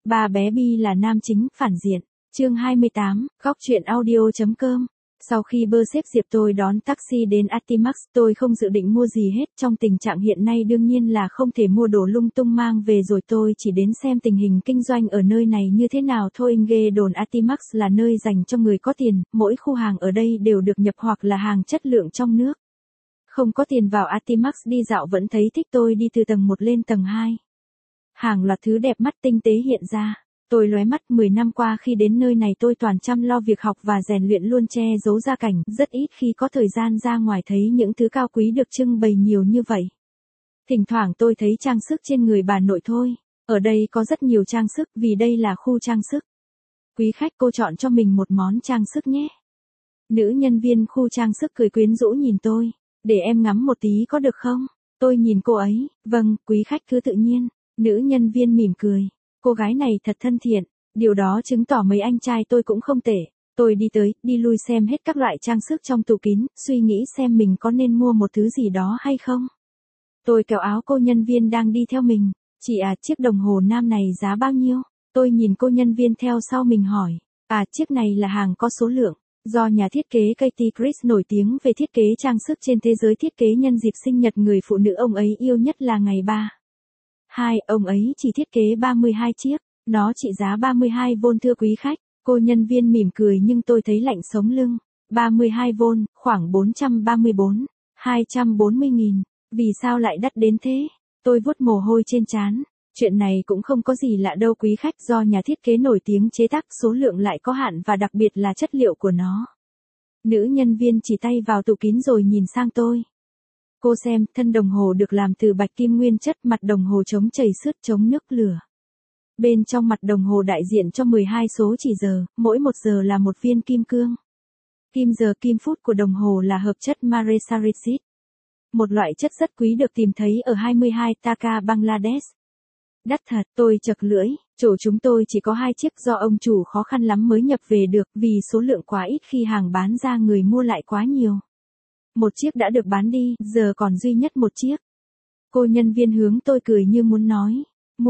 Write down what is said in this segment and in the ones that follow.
Ba bé Bi là nam chính, phản diện. Chương 28, góc truyện audio.com. Sau khi bơ xếp Diệp tôi đón taxi đến Atimax, tôi không dự định mua gì hết, trong tình trạng hiện nay đương nhiên là không thể mua đồ lung tung mang về rồi, tôi chỉ đến xem tình hình kinh doanh ở nơi này như thế nào thôi. Nghe đồn Atimax là nơi dành cho người có tiền, mỗi khu hàng ở đây đều được nhập hoặc là hàng chất lượng trong nước. Không có tiền vào Atimax đi dạo vẫn thấy thích, tôi đi từ tầng 1 lên tầng 2. Hàng loạt thứ đẹp mắt tinh tế hiện ra. Tôi lóe mắt, 10 năm qua khi đến nơi này tôi toàn chăm lo việc học và rèn luyện luôn, che giấu gia cảnh, rất ít khi có thời gian ra ngoài thấy những thứ cao quý được trưng bày nhiều như vậy. Thỉnh thoảng tôi thấy trang sức trên người bà nội thôi. Ở đây có rất nhiều trang sức vì đây là khu trang sức. Quý khách, cô chọn cho mình một món trang sức nhé. Nữ nhân viên khu trang sức cười quyến rũ nhìn tôi. Để em ngắm một tí có được không? Tôi nhìn cô ấy. Vâng, quý khách cứ tự nhiên. Nữ nhân viên mỉm cười. Cô gái này thật thân thiện, điều đó chứng tỏ mấy anh trai tôi cũng không tệ. Tôi đi tới, đi lui xem hết các loại trang sức trong tủ kín, suy nghĩ xem mình có nên mua một thứ gì đó hay không. Tôi kéo áo cô nhân viên đang đi theo mình. Chị à, chiếc đồng hồ nam này giá bao nhiêu? Tôi nhìn cô nhân viên theo sau mình hỏi. À, chiếc này là hàng có số lượng. Do nhà thiết kế Katie Chris nổi tiếng về thiết kế trang sức trên thế giới thiết kế nhân dịp sinh nhật người phụ nữ ông ấy yêu nhất là ngày 3/2, ông ấy chỉ thiết kế 32 chiếc, nó trị giá 32 won thưa quý khách. Cô nhân viên mỉm cười nhưng tôi thấy lạnh sống lưng. 32 won, khoảng 240 nghìn. Vì sao lại đắt đến thế? Tôi vuốt mồ hôi trên trán. Chuyện này cũng không có gì lạ đâu quý khách, do nhà thiết kế nổi tiếng chế tác, số lượng lại có hạn và đặc biệt là chất liệu của nó. Nữ nhân viên chỉ tay vào tủ kín rồi nhìn sang tôi. Cô xem, thân đồng hồ được làm từ bạch kim nguyên chất, mặt đồng hồ chống chảy xước, chống nước lửa. Bên trong mặt đồng hồ đại diện cho 12 số chỉ giờ, mỗi 1 giờ là một viên kim cương. Kim giờ kim phút của đồng hồ là hợp chất Maresarisit, một loại chất rất quý được tìm thấy ở 22 Taka, Bangladesh. Đắt thật, tôi chật lưỡi, chỗ chúng tôi chỉ có 2 chiếc do ông chủ khó khăn lắm mới nhập về được vì số lượng quá ít, khi hàng bán ra người mua lại quá nhiều. Một chiếc đã được bán đi, giờ còn duy nhất một chiếc. Cô nhân viên hướng tôi cười như muốn nói.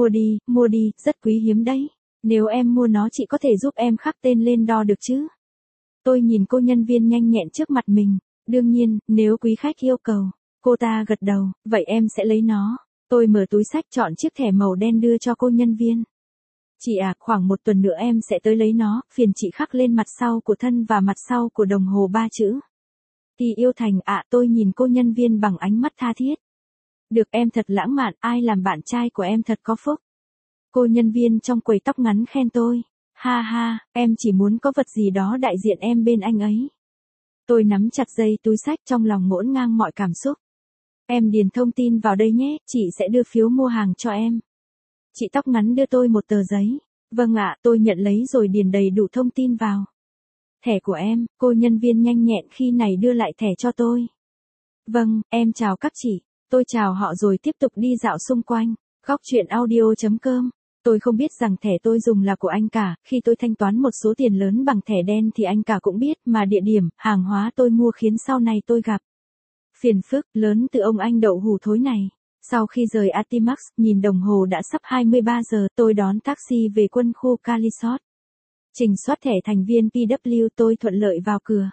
Mua đi, rất quý hiếm đấy. Nếu em mua nó chị có thể giúp em khắc tên lên đo được chứ? Tôi nhìn cô nhân viên nhanh nhẹn trước mặt mình. Đương nhiên, nếu quý khách yêu cầu. Cô ta gật đầu, vậy em sẽ lấy nó. Tôi mở túi xách chọn chiếc thẻ màu đen đưa cho cô nhân viên. Chị à, khoảng 1 tuần nữa em sẽ tới lấy nó, phiền chị khắc lên mặt sau của thân và mặt sau của đồng hồ 3 chữ. Thì yêu thành ạ. Tôi nhìn cô nhân viên bằng ánh mắt tha thiết. Được, em thật lãng mạn, ai làm bạn trai của em thật có phúc. Cô nhân viên trong quầy tóc ngắn khen tôi. Ha ha, em chỉ muốn có vật gì đó đại diện em bên anh ấy. Tôi nắm chặt dây túi xách, trong lòng ngổn ngang mọi cảm xúc. Em điền thông tin vào đây nhé, chị sẽ đưa phiếu mua hàng cho em. Chị tóc ngắn đưa tôi một tờ giấy. Vâng ạ, tôi nhận lấy rồi điền đầy đủ thông tin vào. Thẻ của em, cô nhân viên nhanh nhẹn khi này đưa lại thẻ cho tôi. Vâng, em chào các chị. Tôi chào họ rồi tiếp tục đi dạo xung quanh. Góc truyện audio.com. Tôi không biết rằng thẻ tôi dùng là của anh cả, khi tôi thanh toán một số tiền lớn bằng thẻ đen thì anh cả cũng biết, mà địa điểm, hàng hóa tôi mua khiến sau này tôi gặp phiền phức lớn từ ông anh đậu hủ thối này. Sau khi rời Atimax, nhìn đồng hồ đã sắp 23 giờ, tôi đón taxi về quân khu Calisot. Trình soát thẻ thành viên PW, tôi thuận lợi vào cửa.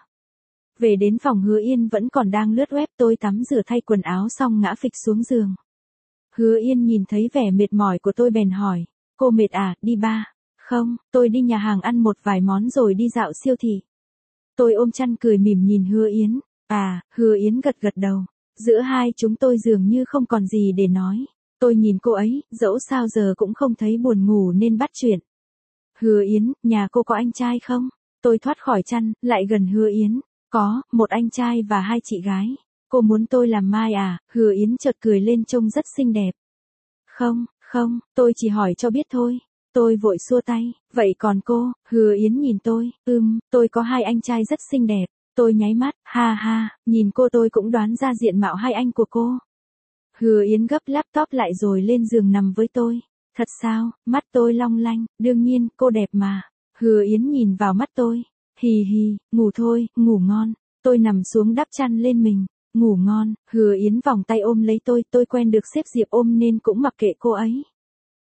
Về đến phòng Hứa Yên vẫn còn đang lướt web, tôi tắm rửa thay quần áo xong ngã phịch xuống giường. Hứa Yên nhìn thấy vẻ mệt mỏi của tôi bèn hỏi, cô mệt à, đi ba? Không, tôi đi nhà hàng ăn một vài món rồi đi dạo siêu thị. Tôi ôm chăn cười mỉm nhìn Hứa Yến. À, Hứa Yến gật gật đầu. Giữa hai chúng tôi dường như không còn gì để nói. Tôi nhìn cô ấy, dẫu sao giờ cũng không thấy buồn ngủ nên bắt chuyện. Hứa Yến, nhà cô có anh trai không? Tôi thoát khỏi chăn, lại gần Hứa Yến. Có, một anh trai và 2 chị gái. Cô muốn tôi làm mai à? Hứa Yến chợt cười lên trông rất xinh đẹp. Không, tôi chỉ hỏi cho biết thôi. Tôi vội xua tay. Vậy còn cô? Hứa Yến nhìn tôi. Tôi có 2 anh trai rất xinh đẹp. Tôi nháy mắt, ha ha, nhìn cô tôi cũng đoán ra diện mạo 2 anh của cô. Hứa Yến gấp laptop lại rồi lên giường nằm với tôi. Thật sao? Mắt tôi long lanh. Đương nhiên, cô đẹp mà. Hứa Yến nhìn vào mắt tôi. Hì hì, ngủ thôi, ngủ ngon. Tôi nằm xuống đắp chăn lên mình. Ngủ ngon. Hứa Yến vòng tay ôm lấy tôi quen được sếp Diệp ôm nên cũng mặc kệ cô ấy.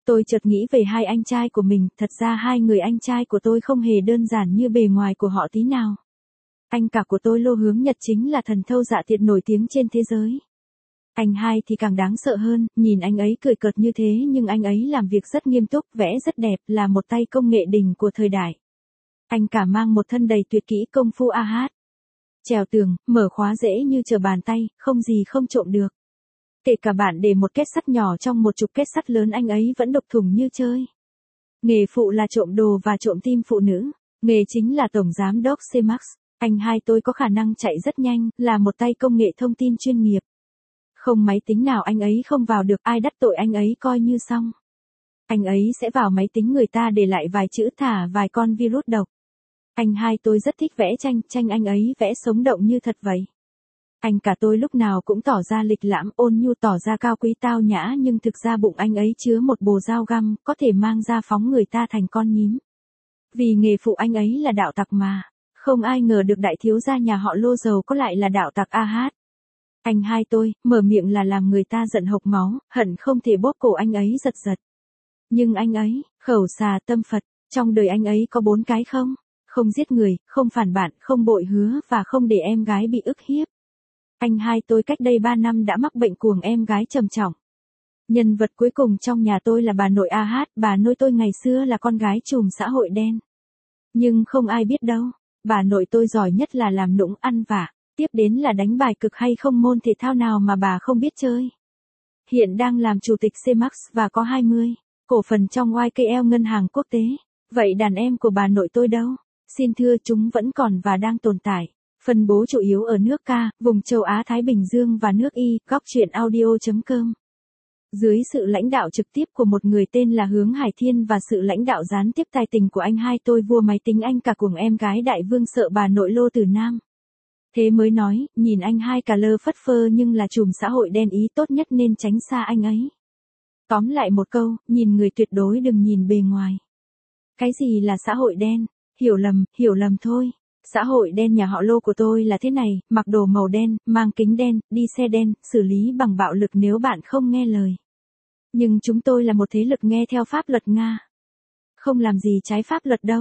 Tôi chợt nghĩ về hai anh trai của mình, thật ra hai người anh trai của tôi không hề đơn giản như bề ngoài của họ tí nào. Anh cả của tôi Lô Hướng Nhật chính là thần thâu dạ tiệc nổi tiếng trên thế giới. Anh hai thì càng đáng sợ hơn, nhìn anh ấy cười cợt như thế nhưng anh ấy làm việc rất nghiêm túc, vẽ rất đẹp, là một tay công nghệ đỉnh của thời đại. Anh cả mang một thân đầy tuyệt kỹ công phu a hát. Trèo tường, mở khóa dễ như trở bàn tay, không gì không trộm được. Kể cả bạn để một két sắt nhỏ trong một chục két sắt lớn anh ấy vẫn đục thủng như chơi. Nghề phụ là trộm đồ và trộm tim phụ nữ. Nghề chính là tổng giám đốc C-Max. Anh hai tôi có khả năng chạy rất nhanh, là một tay công nghệ thông tin chuyên nghiệp. Không máy tính nào anh ấy không vào được, ai đắc tội anh ấy coi như xong. Anh ấy sẽ vào máy tính người ta để lại vài chữ thả vài con virus độc. Anh hai tôi rất thích vẽ tranh, tranh anh ấy vẽ sống động như thật vậy. Anh cả tôi lúc nào cũng tỏ ra lịch lãm, ôn nhu, tỏ ra cao quý tao nhã nhưng thực ra bụng anh ấy chứa một bồ dao găm, có thể mang ra phóng người ta thành con nhím. Vì nghề phụ anh ấy là đạo tặc mà. Không ai ngờ được đại thiếu gia nhà họ Lô giàu có lại là đạo tặc a hát. Anh hai tôi, mở miệng là làm người ta giận hộc máu, hận không thể bóp cổ anh ấy giật giật. Nhưng anh ấy, khẩu xà tâm Phật, trong đời anh ấy có 4 cái không? Không giết người, không phản bạn, không bội hứa và không để em gái bị ức hiếp. Anh hai tôi cách đây 3 năm đã mắc bệnh cuồng em gái trầm trọng. Nhân vật cuối cùng trong nhà tôi là bà nội a hát, bà nội tôi ngày xưa là con gái trùm xã hội đen. Nhưng không ai biết đâu, bà nội tôi giỏi nhất là làm nũng ăn vạ, tiếp đến là đánh bài cực hay không môn thể thao nào mà bà không biết chơi. Hiện đang làm chủ tịch C-Max và có 20 cổ phần trong YKL ngân hàng quốc tế. Vậy đàn em của bà nội tôi đâu? Xin thưa chúng vẫn còn và đang tồn tại. Phân bố chủ yếu ở nước K, vùng châu Á Thái Bình Dương và nước Y, góc truyện audio.com. Dưới sự lãnh đạo trực tiếp của một người tên là Hướng Hải Thiên và sự lãnh đạo gián tiếp tài tình của anh hai tôi vua máy tính anh cả cùng em gái đại vương sợ bà nội Lô Tử Nam. Thế mới nói, nhìn anh hai cả lơ phất phơ nhưng là trùm xã hội đen, ý tốt nhất nên tránh xa anh ấy. Tóm lại một câu, nhìn người tuyệt đối đừng nhìn bề ngoài. Cái gì là xã hội đen? Hiểu lầm thôi. Xã hội đen nhà họ Lô của tôi là thế này, mặc đồ màu đen, mang kính đen, đi xe đen, xử lý bằng bạo lực nếu bạn không nghe lời. Nhưng chúng tôi là một thế lực nghe theo pháp luật Nga. Không làm gì trái pháp luật đâu.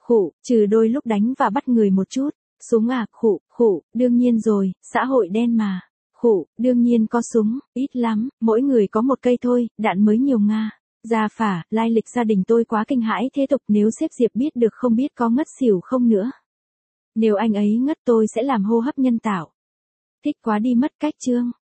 Trừ đôi lúc đánh và bắt người một chút. Súng à, đương nhiên rồi, xã hội đen mà. Đương nhiên có súng, ít lắm, mỗi người có một cây thôi, đạn mới nhiều Nga. Gia phả, lai lịch gia đình tôi quá kinh hãi thế tục, nếu sếp Diệp biết được không biết có ngất xỉu không nữa. Nếu anh ấy ngất tôi sẽ làm hô hấp nhân tạo. Thích quá đi mất cách chương.